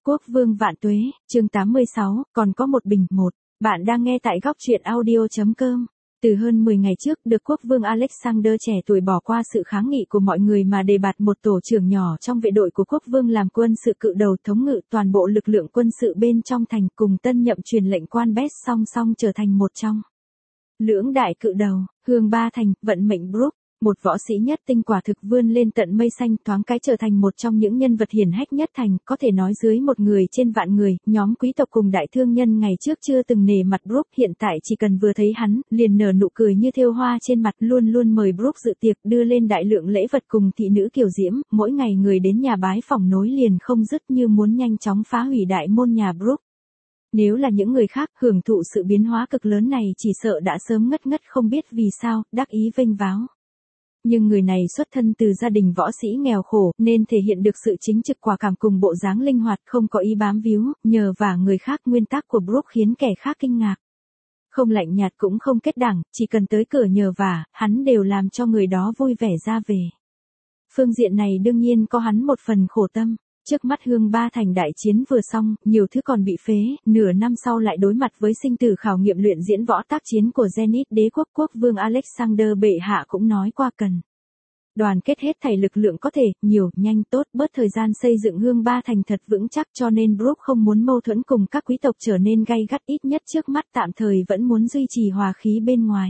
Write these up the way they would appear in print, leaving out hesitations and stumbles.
Quốc vương vạn tuế, chương 86, còn có một bình một. Bạn đang nghe tại góc truyện audio.com. Từ hơn 10 ngày trước, được quốc vương Alexander trẻ tuổi bỏ qua sự kháng nghị của mọi người mà đề bạt một tổ trưởng nhỏ trong vệ đội của quốc vương làm quân sự cự đầu thống ngự toàn bộ lực lượng quân sự bên trong thành, cùng tân nhậm truyền lệnh quan Bess song song trở thành một trong lưỡng đại cự đầu. Hương Ba Thành, vận mệnh Brooke, một võ sĩ nhất tinh quả thực vươn lên tận mây xanh, thoáng cái trở thành một trong những nhân vật hiển hách nhất thành, có thể nói dưới một người trên vạn người. Nhóm quý tộc cùng đại thương nhân ngày trước chưa từng nể mặt Brooke, hiện tại chỉ cần vừa thấy hắn, liền nở nụ cười như thêu hoa trên mặt, luôn luôn mời Brooke dự tiệc, đưa lên đại lượng lễ vật cùng thị nữ kiều diễm. Mỗi ngày người đến nhà bái phỏng nối liền không dứt, như muốn nhanh chóng phá hủy đại môn nhà Brooke. Nếu là những người khác hưởng thụ sự biến hóa cực lớn này chỉ sợ đã sớm ngất ngất không biết vì sao, đắc ý vênh váo. Nhưng người này xuất thân từ gia đình võ sĩ nghèo khổ, nên thể hiện được sự chính trực quả cảm cùng bộ dáng linh hoạt, không có ý bám víu, nhờ vả người khác. Nguyên tắc của Brooke khiến kẻ khác kinh ngạc. Không lạnh nhạt cũng không kết đảng, chỉ cần tới cửa nhờ vả, hắn đều làm cho người đó vui vẻ ra về. Phương diện này đương nhiên có hắn một phần khổ tâm. Trước mắt Hương Ba Thành đại chiến vừa xong, nhiều thứ còn bị phế, nửa năm sau lại đối mặt với sinh tử khảo nghiệm luyện diễn võ tác chiến của Zenith đế quốc. Quốc vương Alexander bệ hạ cũng nói qua cần đoàn kết hết thảy lực lượng có thể, nhiều, nhanh, tốt, bớt thời gian xây dựng Hương Ba Thành thật vững chắc, cho nên Brooke không muốn mâu thuẫn cùng các quý tộc trở nên gay gắt, ít nhất trước mắt tạm thời vẫn muốn duy trì hòa khí bên ngoài.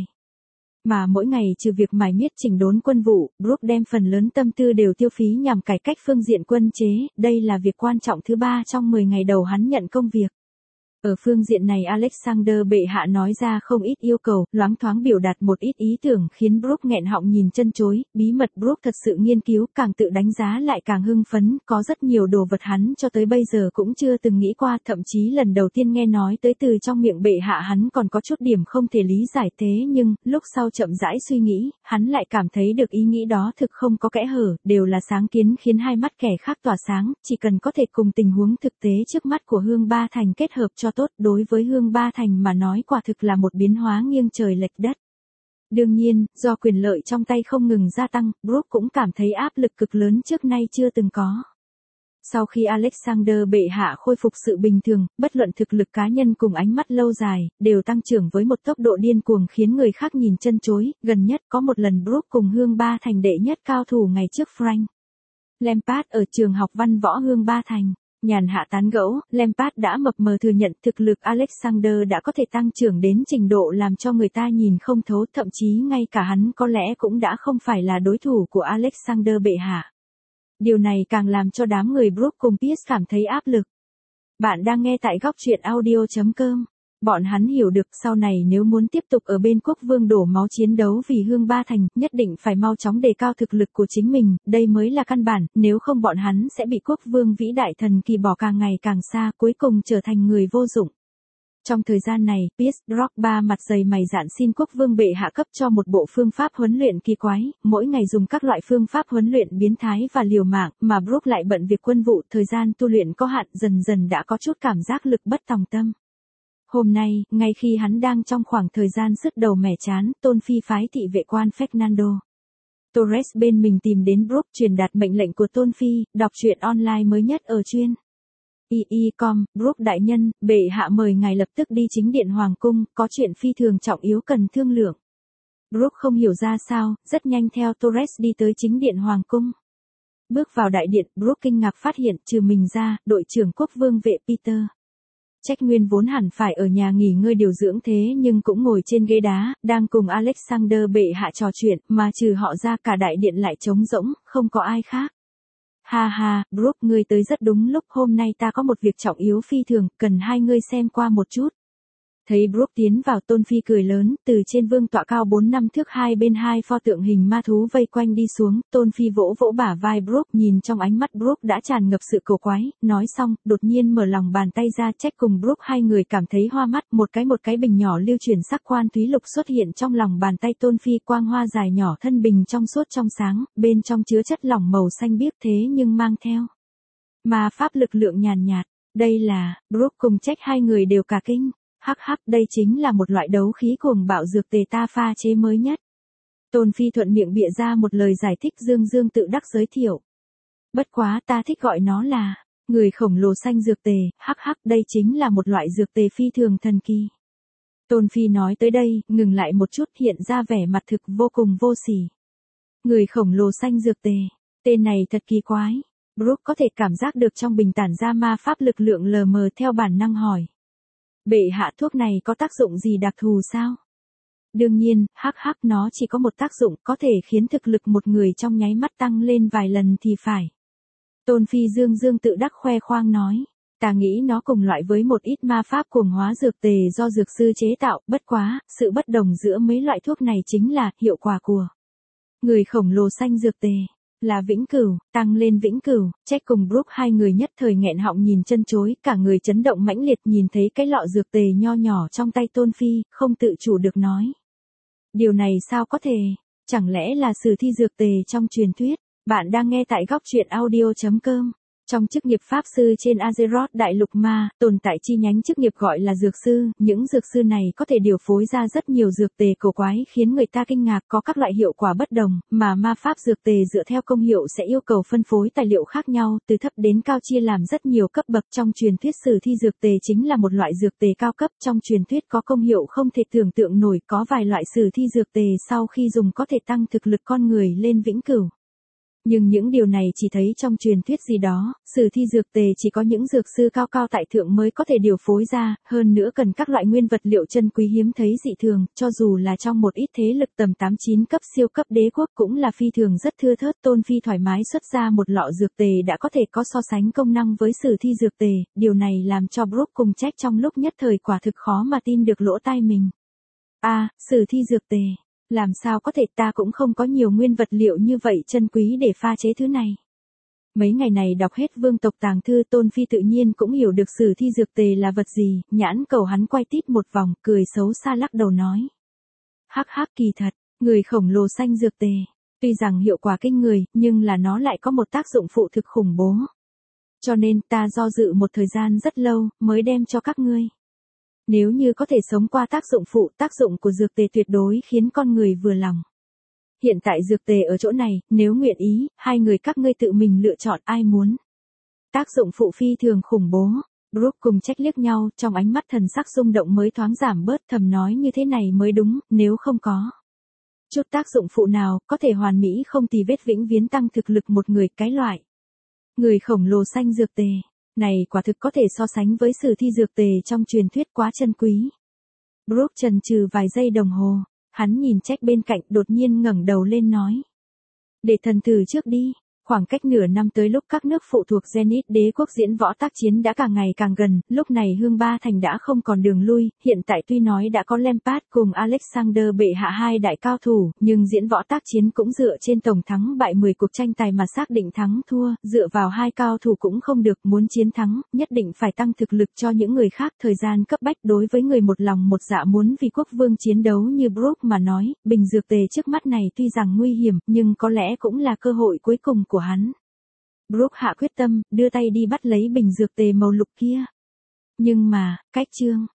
Mà mỗi ngày trừ việc mải miết chỉnh đốn quân vụ, Brooke đem phần lớn tâm tư đều tiêu phí nhằm cải cách phương diện quân chế, đây là việc quan trọng thứ 3 trong 10 ngày đầu hắn nhận công việc. Ở phương diện này Alexander bệ hạ nói ra không ít yêu cầu, loáng thoáng biểu đạt một ít ý tưởng khiến Brooke nghẹn họng nhìn chân chối. Bí mật Brooke thật sự nghiên cứu, càng tự đánh giá lại càng hưng phấn, có rất nhiều đồ vật hắn cho tới bây giờ cũng chưa từng nghĩ qua, thậm chí lần đầu tiên nghe nói tới từ trong miệng bệ hạ hắn còn có chút điểm không thể lý giải. Thế nhưng, lúc sau chậm rãi suy nghĩ, hắn lại cảm thấy được ý nghĩ đó thực không có kẽ hở, đều là sáng kiến khiến hai mắt kẻ khác tỏa sáng, chỉ cần có thể cùng tình huống thực tế trước mắt của Hương Ba Thành kết hợp cho tốt, đối với Hương Ba Thành mà nói quả thực là một biến hóa nghiêng trời lệch đất. Đương nhiên, do quyền lợi trong tay không ngừng gia tăng, Brooke cũng cảm thấy áp lực cực lớn trước nay chưa từng có. Sau khi Alexander bệ hạ khôi phục sự bình thường, bất luận thực lực cá nhân cùng ánh mắt lâu dài, đều tăng trưởng với một tốc độ điên cuồng khiến người khác nhìn chân chối. Gần nhất có một lần Brooke cùng Hương Ba Thành đệ nhất cao thủ ngày trước Frank Lampard ở trường học văn võ Hương Ba Thành. Nhàn hạ tán gẫu, Lampard đã mập mờ thừa nhận thực lực Alexander đã có thể tăng trưởng đến trình độ làm cho người ta nhìn không thấu, thậm chí ngay cả hắn có lẽ cũng đã không phải là đối thủ của Alexander bệ hạ. Điều này càng làm cho đám người Brooke cùng Pierce cảm thấy áp lực. Bạn đang nghe tại góc truyện audio.com. Bọn hắn hiểu được sau này nếu muốn tiếp tục ở bên quốc vương đổ máu chiến đấu vì Hương Ba Thành, nhất định phải mau chóng đề cao thực lực của chính mình, đây mới là căn bản, nếu không bọn hắn sẽ bị quốc vương vĩ đại thần kỳ bỏ càng ngày càng xa, cuối cùng trở thành người vô dụng. Trong thời gian này, Pierce Drogba mặt dày mày dạn xin quốc vương bệ hạ cấp cho một bộ phương pháp huấn luyện kỳ quái, mỗi ngày dùng các loại phương pháp huấn luyện biến thái và liều mạng, mà Brooke lại bận việc quân vụ, thời gian tu luyện có hạn, dần dần đã có chút cảm giác lực bất tòng tâm. Hôm nay, ngay khi hắn đang trong khoảng thời gian sứt đầu mẻ chán, Tôn Phi phái thị vệ quan Fernando Torres bên mình tìm đến Brooke truyền đạt mệnh lệnh của Tôn Phi. Đọc truyện online mới nhất ở chuyên II.com. Brooke đại nhân, bệ hạ mời ngài lập tức đi chính điện hoàng cung, có chuyện phi thường trọng yếu cần thương lượng. Brooke không hiểu ra sao, rất nhanh theo Torres đi tới chính điện hoàng cung. Bước vào đại điện, Brooke kinh ngạc phát hiện trừ mình ra, đội trưởng quốc vương vệ Peter Trách Nguyên vốn hẳn phải ở nhà nghỉ ngơi điều dưỡng thế nhưng cũng ngồi trên ghế đá, đang cùng Alexander bệ hạ trò chuyện, mà trừ họ ra cả đại điện lại trống rỗng, không có ai khác. Ha ha, Brooke, ngươi tới rất đúng lúc, hôm nay ta có một việc trọng yếu phi thường, cần hai ngươi xem qua một chút. Thấy Brooke tiến vào, Tôn Phi cười lớn, từ trên vương tọa cao 4 năm thước hai bên hai pho tượng hình ma thú vây quanh đi xuống. Tôn Phi vỗ vỗ bả vai Brooke, nhìn trong ánh mắt Brooke đã tràn ngập sự cổ quái, nói xong, đột nhiên mở lòng bàn tay ra. Trách cùng Brooke hai người cảm thấy hoa mắt, một cái bình nhỏ lưu chuyển sắc quan thúy lục xuất hiện trong lòng bàn tay Tôn Phi, quang hoa dài nhỏ, thân bình trong suốt trong sáng, bên trong chứa chất lỏng màu xanh biếc thế nhưng mang theo ma pháp lực lượng nhàn nhạt. Đây là, Brooke cùng Trách hai người đều cả kinh. Hắc hắc, đây chính là một loại đấu khí cuồng bạo dược tề ta pha chế mới nhất. Tôn Phi thuận miệng bịa ra một lời giải thích, dương dương tự đắc giới thiệu. Bất quá ta thích gọi nó là Người khổng lồ xanh dược tề, hắc hắc, đây chính là một loại dược tề phi thường thần kỳ. Tôn Phi nói tới đây, ngừng lại một chút, hiện ra vẻ mặt thực vô cùng vô sỉ. Người khổng lồ xanh dược tề, tên này thật kỳ quái. Brooke có thể cảm giác được trong bình tản ra ma pháp lực lượng lờ mờ, theo bản năng hỏi. Bệ hạ, thuốc này có tác dụng gì đặc thù sao? Đương nhiên, hắc hắc, nó chỉ có một tác dụng, có thể khiến thực lực một người trong nháy mắt tăng lên vài lần thì phải. Tôn Phi dương dương tự đắc khoe khoang nói. Ta nghĩ nó cùng loại với một ít ma pháp cuồng hóa dược tề do dược sư chế tạo, bất quá, sự bất đồng giữa mấy loại thuốc này chính là hiệu quả của người khổng lồ xanh dược tề là vĩnh cửu, tăng lên vĩnh cửu. Jack cùng Brooke hai người nhất thời nghẹn họng nhìn chân chối, cả người chấn động mãnh liệt nhìn thấy cái lọ dược tề nho nhỏ trong tay Tôn Phi, không tự chủ được nói. Điều này sao có thể? Chẳng lẽ là sử thi dược tề trong truyền thuyết? Bạn đang nghe tại góc truyện audio.com. Trong chức nghiệp pháp sư trên Azeroth đại lục ma, tồn tại chi nhánh chức nghiệp gọi là dược sư, những dược sư này có thể điều phối ra rất nhiều dược tề cổ quái khiến người ta kinh ngạc, có các loại hiệu quả bất đồng, mà ma pháp dược tề dựa theo công hiệu sẽ yêu cầu phân phối tài liệu khác nhau, từ thấp đến cao chia làm rất nhiều cấp bậc. Trong truyền thuyết sử thi dược tề chính là một loại dược tề cao cấp, trong truyền thuyết có công hiệu không thể tưởng tượng nổi, có vài loại sử thi dược tề sau khi dùng có thể tăng thực lực con người lên vĩnh cửu. Nhưng những điều này chỉ thấy trong truyền thuyết gì đó, sử thi dược tề chỉ có những dược sư cao cao tại thượng mới có thể điều phối ra, hơn nữa cần các loại nguyên vật liệu chân quý hiếm thấy dị thường, cho dù là trong một ít thế lực tầm 8-9 cấp siêu cấp đế quốc cũng là phi thường rất thưa thớt. Tôn Phi thoải mái xuất ra một lọ dược tề đã có thể có so sánh công năng với sử thi dược tề, điều này làm cho Brooke cùng Jack trong lúc nhất thời quả thực khó mà tin được lỗ tai mình. Sử thi dược tề. Làm sao có thể, ta cũng không có nhiều nguyên vật liệu như vậy chân quý để pha chế thứ này. Mấy ngày này đọc hết Vương tộc Tàng Thư, Tôn Phi tự nhiên cũng hiểu được sử thi dược tề là vật gì, nhãn cầu hắn quay tít một vòng, cười xấu xa lắc đầu nói. Hắc hắc, kỳ thật, người khổng lồ xanh dược tề, tuy rằng hiệu quả kinh người, nhưng là nó lại có một tác dụng phụ thực khủng bố. Cho nên ta do dự một thời gian rất lâu, mới đem cho các ngươi. Nếu như có thể sống qua tác dụng phụ, tác dụng của dược tề tuyệt đối khiến con người vừa lòng. Hiện tại dược tề ở chỗ này, nếu nguyện ý, hai người các ngươi tự mình lựa chọn ai muốn. Tác dụng phụ phi thường khủng bố. Brooke cùng Jack liếc nhau, trong ánh mắt thần sắc rung động mới thoáng giảm bớt, thầm nói như thế này mới đúng, nếu không có chút tác dụng phụ nào, có thể hoàn mỹ không tì vết vĩnh viễn tăng thực lực một người, cái loại người khổng lồ xanh dược tề này quả thực có thể so sánh với sử thi dược tề trong truyền thuyết, quá chân quý. Brooke chần chừ vài giây đồng hồ, hắn nhìn Jack bên cạnh, đột nhiên ngẩng đầu lên nói. Để thần thử trước đi. Khoảng cách nửa năm tới lúc các nước phụ thuộc Zenith đế quốc diễn võ tác chiến đã càng ngày càng gần, lúc này Hương Ba Thành đã không còn đường lui, hiện tại tuy nói đã có Lampard cùng Alexander bệ hạ hai đại cao thủ, nhưng diễn võ tác chiến cũng dựa trên tổng thắng bại 10 cuộc tranh tài mà xác định thắng thua, dựa vào hai cao thủ cũng không được, muốn chiến thắng, nhất định phải tăng thực lực cho những người khác. Thời gian cấp bách đối với người một lòng một dạ muốn vì quốc vương chiến đấu như Brooke mà nói, bình dược tề trước mắt này tuy rằng nguy hiểm, nhưng có lẽ cũng là cơ hội cuối cùng của hắn. Brooke hạ quyết tâm, đưa tay đi bắt lấy bình dược tề màu lục kia. Nhưng mà, cách chương